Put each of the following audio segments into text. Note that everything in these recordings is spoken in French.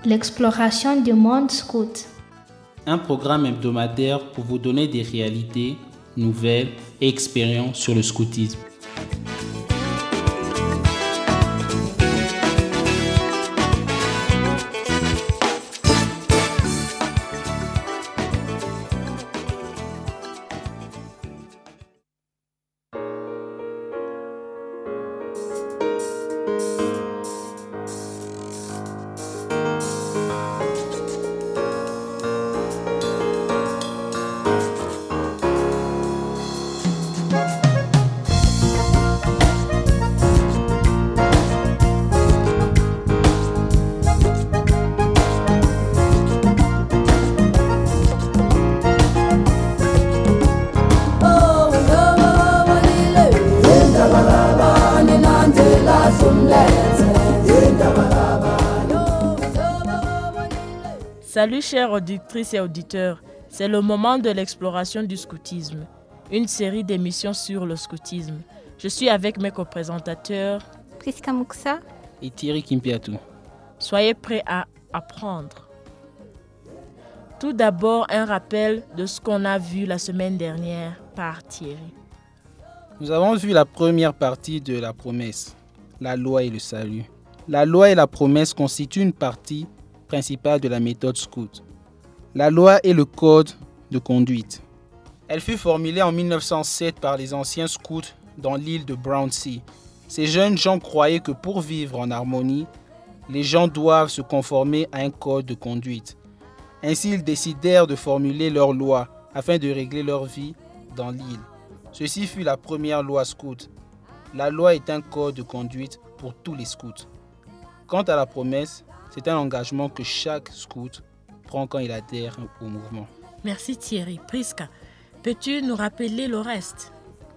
l'exploration du monde scout. Un programme hebdomadaire pour vous donner des réalités, nouvelles et expériences sur le scoutisme. Salut chères auditrices et auditeurs, c'est le moment de l'exploration du scoutisme, une série d'émissions sur le scoutisme. Je suis avec mes co-présentateurs Priska Muksa et Thierry Kimpiatou. Soyez prêts à apprendre. Tout d'abord, un rappel de ce qu'on a vu la semaine dernière par Thierry. Nous avons vu la première partie de la promesse, la loi et le salut. La loi et la promesse constituent une partie principale de la méthode scout. La loi est le code de conduite. Elle fut formulée en 1907 par les anciens scouts dans l'île de Brownsea. Ces jeunes gens croyaient que pour vivre en harmonie, les gens doivent se conformer à un code de conduite. Ainsi, ils décidèrent de formuler leur loi afin de régler leur vie dans l'île. Ceci fut la première loi scout. La loi est un code de conduite pour tous les scouts. Quant à la promesse, c'est un engagement que chaque scout prend quand il adhère au mouvement. Merci Thierry. Priska, peux-tu nous rappeler le reste?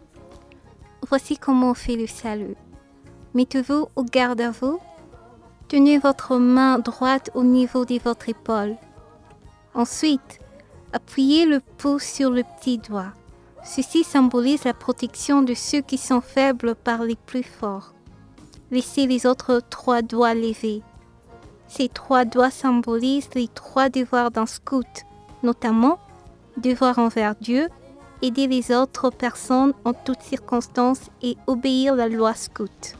Voici comment on fait le salut. Mettez-vous au garde à vous. Tenez votre main droite au niveau de votre épaule. Ensuite, appuyez le pouce sur le petit doigt. Ceci symbolise la protection de ceux qui sont faibles par les plus forts. Laissez les autres 3 doigts levés. Ces 3 doigts symbolisent les 3 devoirs d'un scout, notamment devoir envers Dieu, aider les autres personnes en toutes circonstances et obéir à la loi scout.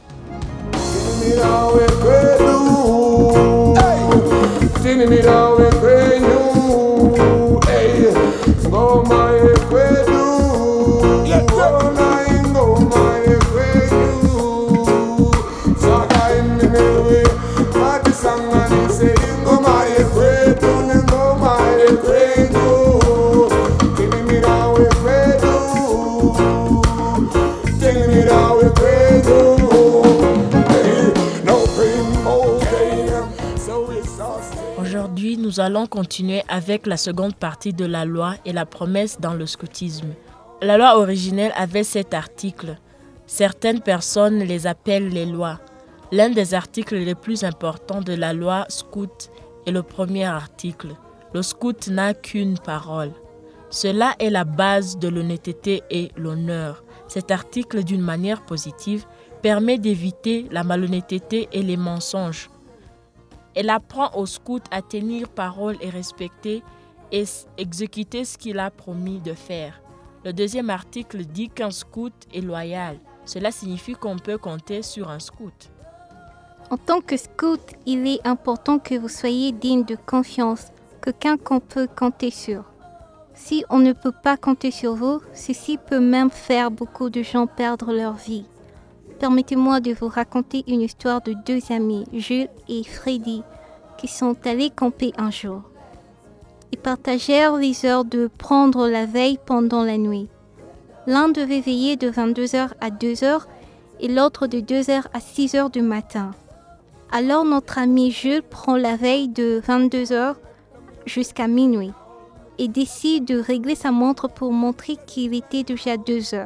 Aujourd'hui, nous allons continuer avec la seconde partie de la loi et la promesse dans le scoutisme. La loi originelle avait 7 articles. Certaines personnes les appellent les lois. L'un des articles les plus importants de la loi scout est le premier article. Le scout n'a qu'une parole. Cela est la base de l'honnêteté et l'honneur. Cet article, d'une manière positive, permet d'éviter la malhonnêteté et les mensonges. Elle apprend au scout à tenir parole et respecter et exécuter ce qu'il a promis de faire. Le deuxième article dit qu'un scout est loyal. Cela signifie qu'on peut compter sur un scout. En tant que scout, il est important que vous soyez digne de confiance, quelqu'un qu'on peut compter sur. Si on ne peut pas compter sur vous, ceci peut même faire beaucoup de gens perdre leur vie. Permettez-moi de vous raconter une histoire de 2 amis, Jules et Freddy, qui sont allés camper un jour. Ils partagèrent les heures de prendre la veille pendant la nuit. L'un devait veiller de 22h à 2h et l'autre de 2h à 6h du matin. Alors notre ami Jules prend la veille de 22h jusqu'à minuit et décide de régler sa montre pour montrer qu'il était déjà 2h.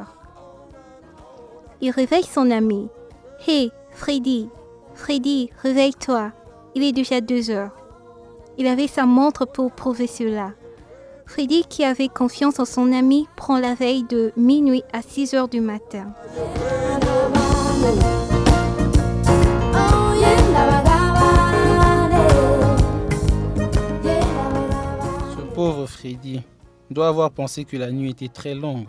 Il réveille son ami. « Hey, Freddy, réveille-toi, il est déjà 2h. » Il avait sa montre pour prouver cela. Freddy, qui avait confiance en son ami, prend la veille de minuit à 6h du matin. doit avoir pensé que la nuit était très longue.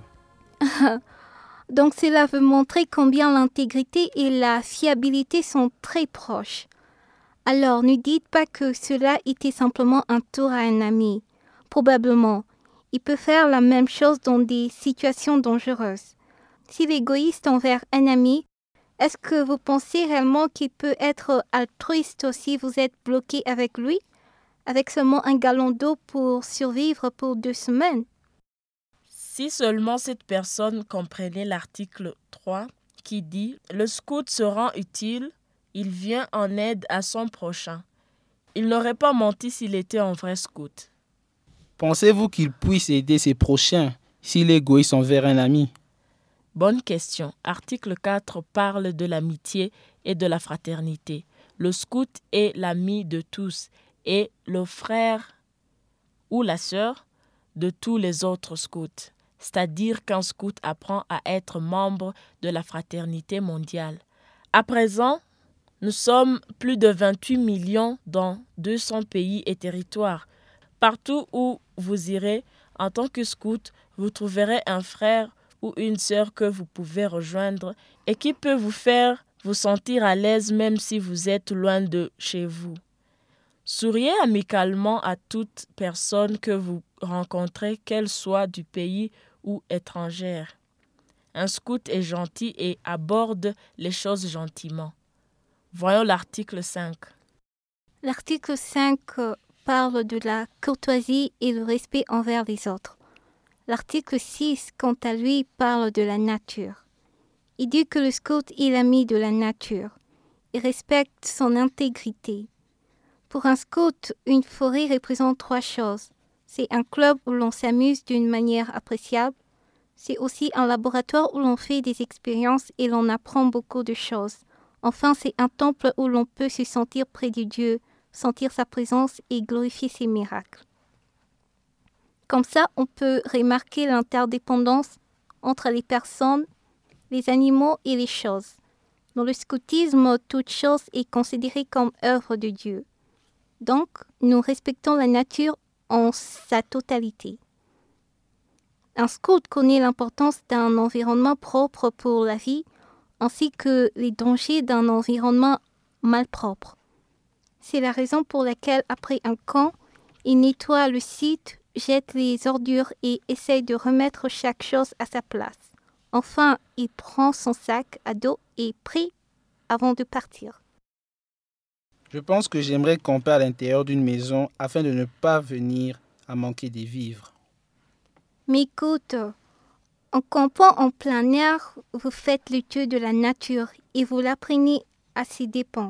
Donc cela veut montrer combien l'intégrité et la fiabilité sont très proches. Alors ne dites pas que cela était simplement un tour à un ami. Probablement, il peut faire la même chose dans des situations dangereuses. S'il est égoïste envers un ami, est-ce que vous pensez réellement qu'il peut être altruiste si vous êtes bloqué avec lui, avec seulement un gallon d'eau pour survivre pour 2 semaines? Si seulement cette personne comprenait l'article 3 qui dit « Le scout se rend utile, il vient en aide à son prochain ». Il n'aurait pas menti s'il était un vrai scout. Pensez-vous qu'il puisse aider ses prochains s'il est égoïste envers un ami? Bonne question. Article 4 parle de l'amitié et de la fraternité. Le scout est l'ami de tous et le frère ou la sœur de tous les autres scouts. C'est-à-dire qu'un scout apprend à être membre de la fraternité mondiale. À présent, nous sommes plus de 28 millions dans 200 pays et territoires. Partout où vous irez, en tant que scout, vous trouverez un frère ou une sœur que vous pouvez rejoindre et qui peut vous faire vous sentir à l'aise même si vous êtes loin de chez vous. Souriez amicalement à toute personne que vous rencontrez, qu'elle soit du pays ou étrangère. Un scout est gentil et aborde les choses gentiment. Voyons l'article 5. L'article 5 parle de la courtoisie et le respect envers les autres. L'article 6, quant à lui, parle de la nature. Il dit que le scout est l'ami de la nature. Il respecte son intégrité. Pour un scout, une forêt représente 3 choses. C'est un club où l'on s'amuse d'une manière appréciable. C'est aussi un laboratoire où l'on fait des expériences et l'on apprend beaucoup de choses. Enfin, c'est un temple où l'on peut se sentir près de Dieu, sentir sa présence et glorifier ses miracles. Comme ça, on peut remarquer l'interdépendance entre les personnes, les animaux et les choses. Dans le scoutisme, toute chose est considérée comme œuvre de Dieu. Donc, nous respectons la nature en sa totalité. Un scout connaît l'importance d'un environnement propre pour la vie, ainsi que les dangers d'un environnement malpropre. C'est la raison pour laquelle, après un camp, il nettoie le site, jette les ordures et essaie de remettre chaque chose à sa place. Enfin, il prend son sac à dos et prie avant de partir. Je pense que j'aimerais camper à l'intérieur d'une maison afin de ne pas venir à manquer des vivres. Mais écoute, en campant en plein air, vous faites le tour de la nature et vous l'apprenez à ses dépens.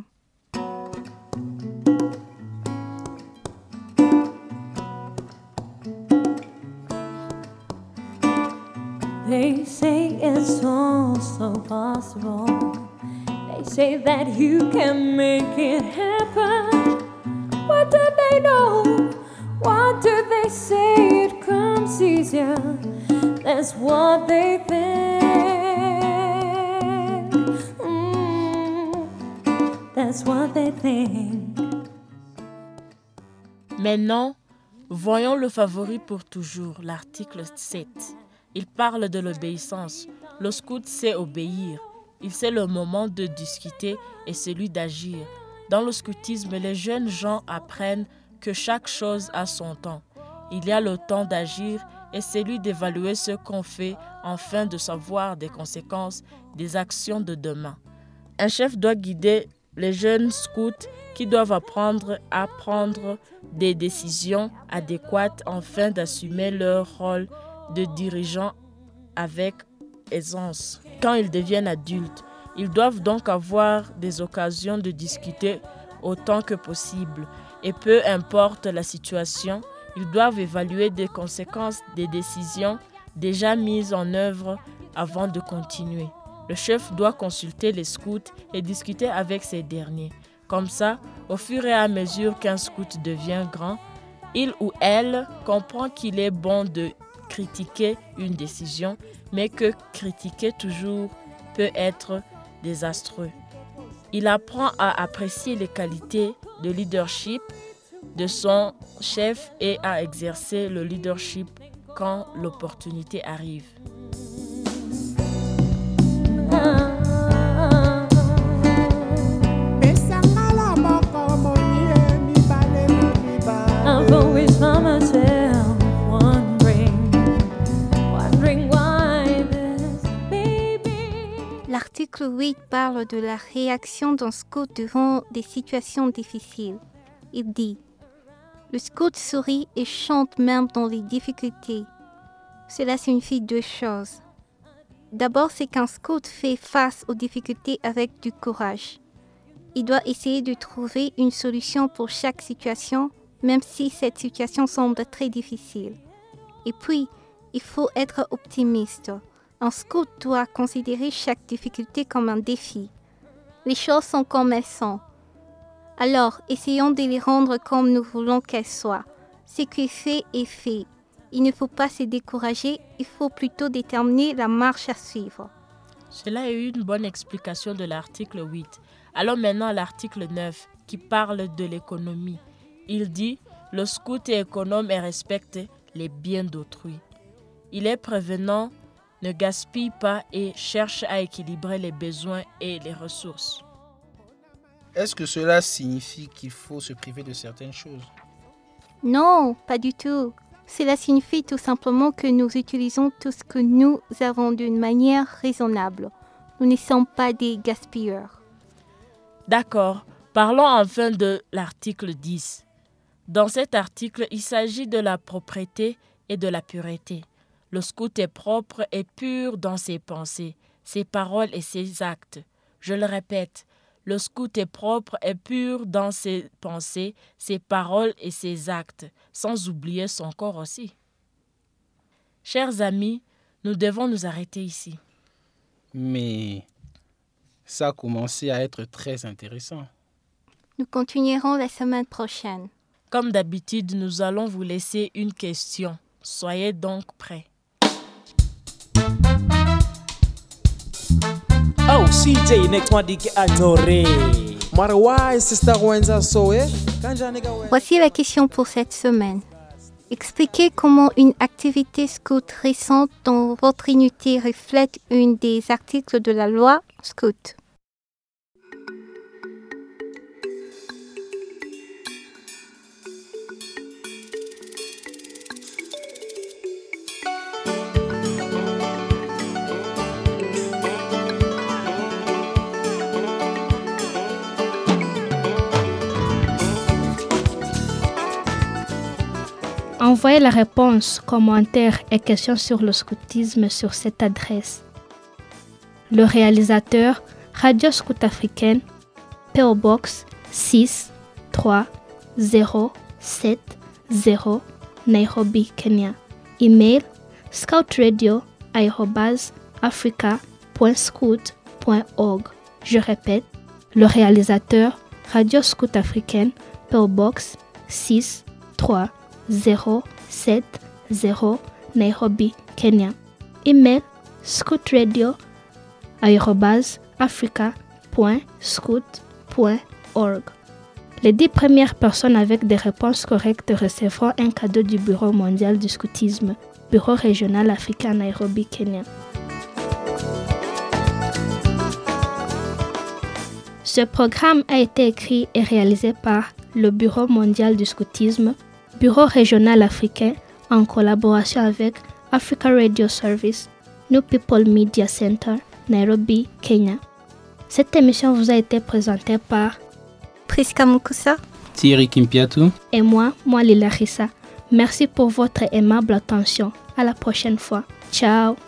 They say it's also possible. They say that you can make it happen. What do they know? What do they say? It comes easier. That's what they think. That's what they think. Maintenant, voyons le favori pour toujours, l'article 7. Il parle de l'obéissance. Le scout sait obéir. Il sait le moment de discuter et celui d'agir. Dans le scoutisme, les jeunes gens apprennent que chaque chose a son temps. Il y a le temps d'agir et celui d'évaluer ce qu'on fait afin de savoir des conséquences des actions de demain. Un chef doit guider les jeunes scouts qui doivent apprendre à prendre des décisions adéquates afin d'assumer leur rôle de dirigeants avec aisance. Quand ils deviennent adultes, ils doivent donc avoir des occasions de discuter autant que possible. Et peu importe la situation, ils doivent évaluer les conséquences des décisions déjà mises en œuvre avant de continuer. Le chef doit consulter les scouts et discuter avec ces derniers. Comme ça, au fur et à mesure qu'un scout devient grand, il ou elle comprend qu'il est bon de critiquer une décision, mais que critiquer toujours peut être désastreux. Il apprend à apprécier les qualités de leadership de son chef et à exercer le leadership quand l'opportunité arrive. I've always found myself wondering why this baby. L'article 8 parle de la réaction d'un scout devant des situations difficiles. Il dit « Le scout sourit et chante même dans les difficultés. » Cela signifie deux choses. D'abord, c'est qu'un scout fait face aux difficultés avec du courage. Il doit essayer de trouver une solution pour chaque situation, même si cette situation semble très difficile. Et puis, il faut être optimiste. Un scout doit considérer chaque difficulté comme un défi. Les choses sont comme elles sont. Alors, essayons de les rendre comme nous voulons qu'elles soient. Ce qui est fait est fait. Il ne faut pas se décourager, il faut plutôt déterminer la marche à suivre. Cela est une bonne explication de l'article 8. Allons maintenant à l'article 9 qui parle de l'économie. Il dit « Le scout est économe et respecte les biens d'autrui. Il est prévenant, ne gaspille pas et cherche à équilibrer les besoins et les ressources. » Est-ce que cela signifie qu'il faut se priver de certaines choses? Non, pas du tout. Cela signifie tout simplement que nous utilisons tout ce que nous avons d'une manière raisonnable. Nous ne sommes pas des gaspilleurs. D'accord, parlons enfin de l'article 10. Dans cet article, il s'agit de la propreté et de la pureté. Le scout est propre et pur dans ses pensées, ses paroles et ses actes. Je le répète, le scout est propre et pur dans ses pensées, ses paroles et ses actes, sans oublier son corps aussi. Chers amis, nous devons nous arrêter ici. Mais ça a commencé à être très intéressant. Nous continuerons la semaine prochaine. Comme d'habitude, nous allons vous laisser une question. Soyez donc prêts. Oh, CJ next one dik adoré. Marwa sister wenza soe. Voici la question pour cette semaine. Expliquez comment une activité scout récente dans votre unité reflète une des articles de la loi scout. Envoyez la réponse, commentaires et questions sur le scoutisme sur cette adresse. Le réalisateur, Radio Scout Africaine, P.O. Box 63070 Nairobi, Kenya. Email scoutradio@africa.scout.org. Je répète, le réalisateur, Radio Scout Africaine, P.O. Box 63070 Nairobi, Kenya. Email scoutradio@africa.scout.org. Les 10 premières personnes avec des réponses correctes recevront un cadeau du Bureau mondial du scoutisme, Bureau régional africain Nairobi, Kenya. Ce programme a été écrit et réalisé par le Bureau mondial du scoutisme, Bureau régional africain, en collaboration avec Africa Radio Service, New People Media Center, Nairobi, Kenya. Cette émission vous a été présentée par Priska Mukusa, Thierry Kimpiatou et moi, Mwali Larissa. Merci pour votre aimable attention. À la prochaine fois. Ciao.